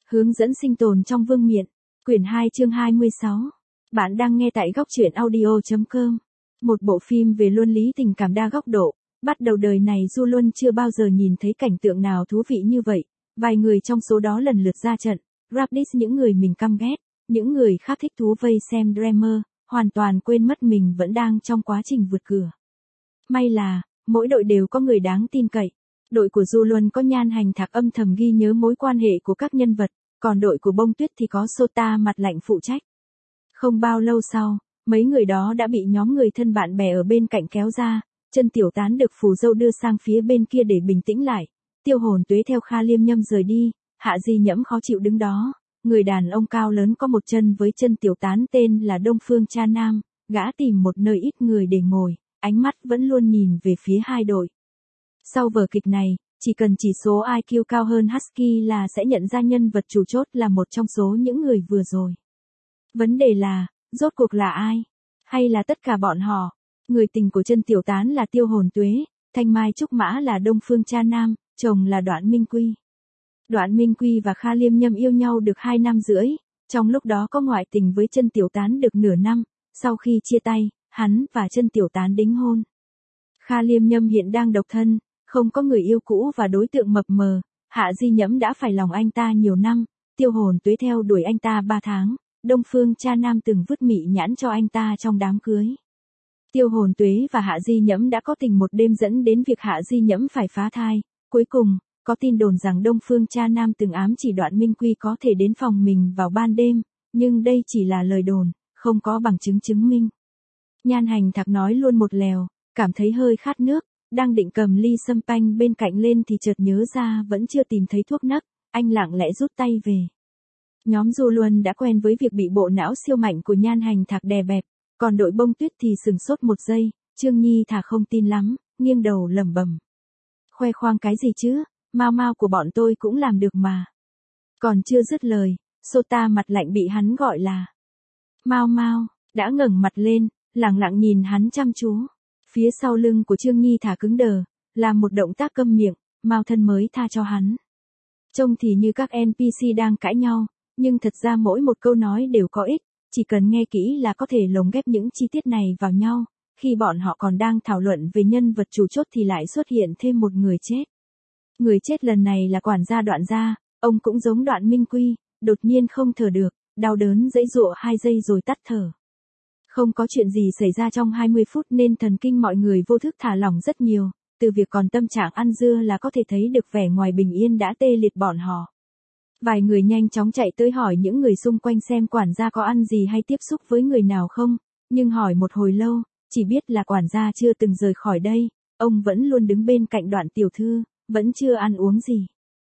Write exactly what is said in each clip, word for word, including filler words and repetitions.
Hướng dẫn sinh tồn trong vương miện. Quyển hai chương hai mươi sáu. Bạn đang nghe tại góc truyện audio chấm com. Một bộ phim về luân lý tình cảm đa góc độ. Bắt đầu đời này Du Luân chưa bao giờ nhìn thấy cảnh tượng nào thú vị như vậy. Vài người trong số đó lần lượt ra trận. Rap diss những người mình căm ghét. Những người khác thích thú vây xem drama. Hoàn toàn quên mất mình vẫn đang trong quá trình vượt cửa. May là, mỗi đội đều có người đáng tin cậy. Đội của Du Luân có Nhan Hành Thạc âm thầm ghi nhớ mối quan hệ của các nhân vật, còn đội của Bông Tuyết thì có Sota mặt lạnh phụ trách. Không bao lâu sau, mấy người đó đã bị nhóm người thân bạn bè ở bên cạnh kéo ra, Chân Tiểu Tán được phù dâu đưa sang phía bên kia để bình tĩnh lại. Tiêu Hồn Tuế theo Kha Liêm Nhâm rời đi, Hạ Di Nhẫm khó chịu đứng đó. Người đàn ông cao lớn có một chân với Chân Tiểu Tán tên là Đông Phương Cha Nam, gã tìm một nơi ít người để ngồi, ánh mắt vẫn luôn nhìn về phía hai đội. Sau vở kịch này, chỉ cần chỉ số i kiu cao hơn Husky là sẽ nhận ra nhân vật chủ chốt là một trong số những người vừa rồi. Vấn đề là, rốt cuộc là ai? Hay là tất cả bọn họ? Người tình của Chân Tiểu Tán là Tiêu Hồn Tuế, Thanh Mai Trúc Mã là Đông Phương Cha Nam, chồng là Đoạn Minh Quy. Đoạn Minh Quy và Kha Liêm Nhâm yêu nhau được hai năm rưỡi, trong lúc đó có ngoại tình với Chân Tiểu Tán được nửa năm, sau khi chia tay, hắn và Chân Tiểu Tán đính hôn. Kha Liêm Nhâm hiện đang độc thân, không có người yêu cũ và đối tượng mập mờ, Hạ Di Nhẫm đã phải lòng anh ta nhiều năm, Tiêu Hồn Tuế theo đuổi anh ta ba tháng, Đông Phương Cha Nam từng vứt mị nhãn cho anh ta trong đám cưới. Tiêu Hồn Tuế và Hạ Di Nhẫm đã có tình một đêm dẫn đến việc Hạ Di Nhẫm phải phá thai, cuối cùng, có tin đồn rằng Đông Phương Cha Nam từng ám chỉ Đoạn Minh Quy có thể đến phòng mình vào ban đêm, nhưng đây chỉ là lời đồn, không có bằng chứng chứng minh. Nhan Hành Thạc nói luôn một lèo, cảm thấy hơi khát nước. Đang định cầm ly sâm panh bên cạnh lên thì chợt nhớ ra vẫn chưa tìm thấy thuốc nấc, anh lặng lẽ rút tay về. Nhóm Du Luân đã quen với việc bị bộ não siêu mạnh của Nhan Hành Thạc đè bẹp, còn đội Bông Tuyết thì sừng sốt một giây, Trương Nhi thả không tin lắm, nghiêng đầu lẩm bẩm. Khoe khoang cái gì chứ, mau mau của bọn tôi cũng làm được mà. Còn chưa dứt lời, Sota mặt lạnh bị hắn gọi là Mau mau, đã ngẩng mặt lên, lặng lặng nhìn hắn chăm chú. Phía sau lưng của Trương Nhi thả cứng đờ, làm một động tác câm miệng, Mao Thân mới tha cho hắn. Trông thì như các en pê xê đang cãi nhau, nhưng thật ra mỗi một câu nói đều có ích, chỉ cần nghe kỹ là có thể lồng ghép những chi tiết này vào nhau. Khi bọn họ còn đang thảo luận về nhân vật chủ chốt thì lại xuất hiện thêm một người chết. Người chết lần này là quản gia Đoạn gia, ông cũng giống Đoạn Minh Quy, đột nhiên không thở được, đau đớn giãy giụa hai giây rồi tắt thở. Không có chuyện gì xảy ra trong hai mươi phút nên thần kinh mọi người vô thức thả lỏng rất nhiều, từ việc còn tâm trạng ăn dưa là có thể thấy được vẻ ngoài bình yên đã tê liệt bọn họ. Vài người nhanh chóng chạy tới hỏi những người xung quanh xem quản gia có ăn gì hay tiếp xúc với người nào không, nhưng hỏi một hồi lâu, chỉ biết là quản gia chưa từng rời khỏi đây, ông vẫn luôn đứng bên cạnh Đoạn tiểu thư, vẫn chưa ăn uống gì.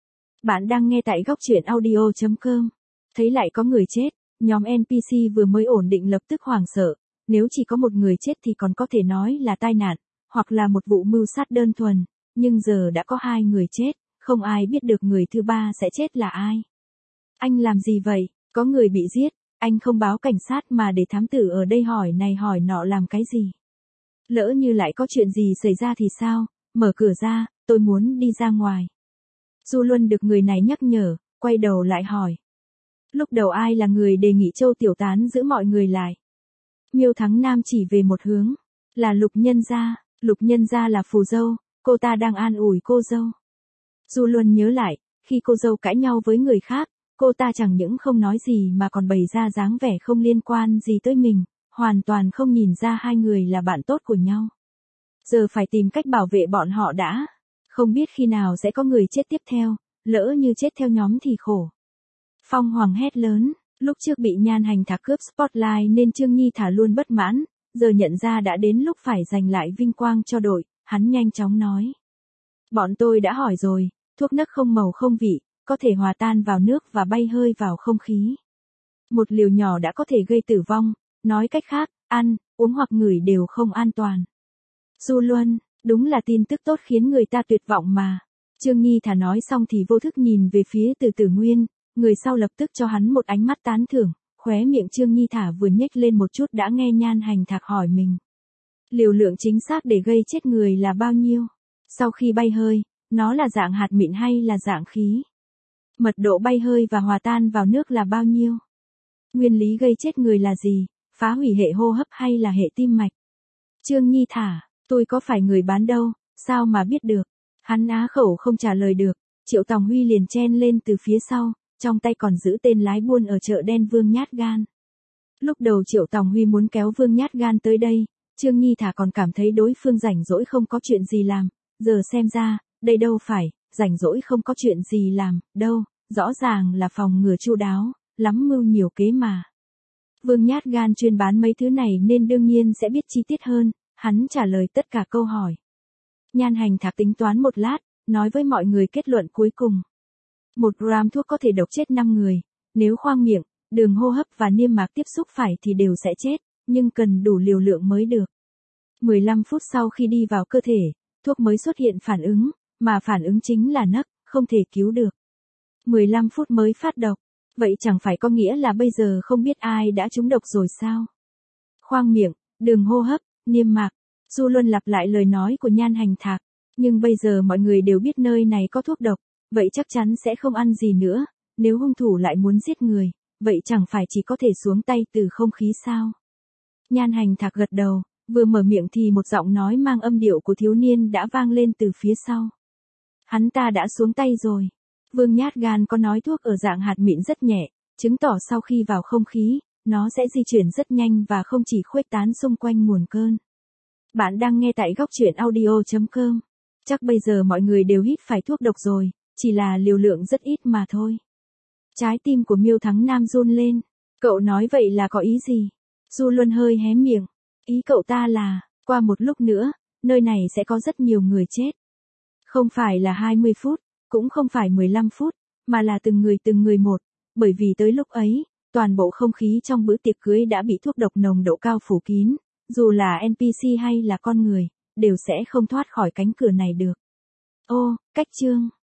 Bạn đang nghe tại góc truyện audio chấm com. Thấy lại có người chết, nhóm en pê xê vừa mới ổn định lập tức hoảng sợ. Nếu chỉ có một người chết thì còn có thể nói là tai nạn, hoặc là một vụ mưu sát đơn thuần, nhưng giờ đã có hai người chết, không ai biết được người thứ ba sẽ chết là ai. Anh làm gì vậy? Có người bị giết, anh không báo cảnh sát mà để thám tử ở đây hỏi này hỏi nọ làm cái gì? Lỡ như lại có chuyện gì xảy ra thì sao? Mở cửa ra, tôi muốn đi ra ngoài. Du Luân được người này nhắc nhở, quay đầu lại hỏi. Lúc đầu ai là người đề nghị Châu Tiểu Tán giữ mọi người lại? Miêu Thắng Nam chỉ về một hướng, là Lục Nhân Gia, Lục Nhân Gia là phù dâu, cô ta đang an ủi cô dâu. Du Luân nhớ lại, khi cô dâu cãi nhau với người khác, cô ta chẳng những không nói gì mà còn bày ra dáng vẻ không liên quan gì tới mình, hoàn toàn không nhìn ra hai người là bạn tốt của nhau. Giờ phải tìm cách bảo vệ bọn họ đã, không biết khi nào sẽ có người chết tiếp theo, lỡ như chết theo nhóm thì khổ. Phong Hoàng hét lớn. Lúc trước bị Nhan Hành Thạc cướp spotlight nên Trương Nhi thả luôn bất mãn, giờ nhận ra đã đến lúc phải giành lại vinh quang cho đội, hắn nhanh chóng nói. Bọn tôi đã hỏi rồi, thuốc nấc không màu không vị, có thể hòa tan vào nước và bay hơi vào không khí. Một liều nhỏ đã có thể gây tử vong, nói cách khác, ăn, uống hoặc ngửi đều không an toàn. Du Luân, đúng là tin tức tốt khiến người ta tuyệt vọng mà. Trương Nhi thả nói xong thì vô thức nhìn về phía Từ Tử Nguyên. Người sau lập tức cho hắn một ánh mắt tán thưởng, khóe miệng Trương Nhi thả vừa nhếch lên một chút đã nghe Nhan Hành Thạc hỏi mình. Liều lượng chính xác để gây chết người là bao nhiêu? Sau khi bay hơi, nó là dạng hạt mịn hay là dạng khí? Mật độ bay hơi và hòa tan vào nước là bao nhiêu? Nguyên lý gây chết người là gì? Phá hủy hệ hô hấp hay là hệ tim mạch? Trương Nhi thả, tôi có phải người bán đâu, sao mà biết được? Hắn á khẩu không trả lời được, Triệu Tòng Huy liền chen lên từ phía sau, trong tay còn giữ tên lái buôn ở chợ đen Vương Nhát Gan. Lúc đầu Triệu Tòng Huy muốn kéo Vương Nhát Gan tới đây, Trương Nhi thả còn cảm thấy đối phương rảnh rỗi không có chuyện gì làm, giờ xem ra, đây đâu phải, rảnh rỗi không có chuyện gì làm, đâu, rõ ràng là phòng ngừa chu đáo, lắm mưu nhiều kế mà. Vương Nhát Gan chuyên bán mấy thứ này nên đương nhiên sẽ biết chi tiết hơn, hắn trả lời tất cả câu hỏi. Nhan Hành Thạc tính toán một lát, nói với mọi người kết luận cuối cùng. Một gram thuốc có thể độc chết năm người, nếu khoang miệng, đường hô hấp và niêm mạc tiếp xúc phải thì đều sẽ chết, nhưng cần đủ liều lượng mới được. mười lăm phút sau khi đi vào cơ thể, thuốc mới xuất hiện phản ứng, mà phản ứng chính là nấc, không thể cứu được. mười lăm phút mới phát độc, vậy chẳng phải có nghĩa là bây giờ không biết ai đã trúng độc rồi sao? Khoang miệng, đường hô hấp, niêm mạc, Du Luân lặp lại lời nói của Nhan Hành Thạc, nhưng bây giờ mọi người đều biết nơi này có thuốc độc, vậy chắc chắn sẽ không ăn gì nữa, nếu hung thủ lại muốn giết người, vậy chẳng phải chỉ có thể xuống tay từ không khí sao? Nhan Hành Thạc gật đầu, vừa mở miệng thì một giọng nói mang âm điệu của thiếu niên đã vang lên từ phía sau. Hắn ta đã xuống tay rồi. Vương Nhát Gan có nói thuốc ở dạng hạt mịn rất nhẹ, chứng tỏ sau khi vào không khí, nó sẽ di chuyển rất nhanh và không chỉ khuếch tán xung quanh nguồn cơn. Bạn đang nghe tại góc truyện audio chấm com. Chắc bây giờ mọi người đều hít phải thuốc độc rồi, chỉ là liều lượng rất ít mà thôi. Trái tim của Miêu Thắng Nam run lên. Cậu nói vậy là có ý gì? Du Luân hơi hé miệng. Ý cậu ta là, qua một lúc nữa, nơi này sẽ có rất nhiều người chết. Không phải là hai mươi phút, cũng không phải mười lăm phút, mà là từng người từng người một, bởi vì tới lúc ấy, toàn bộ không khí trong bữa tiệc cưới đã bị thuốc độc nồng độ cao phủ kín, dù là en pê xê hay là con người, đều sẽ không thoát khỏi cánh cửa này được. Ô, cách chương.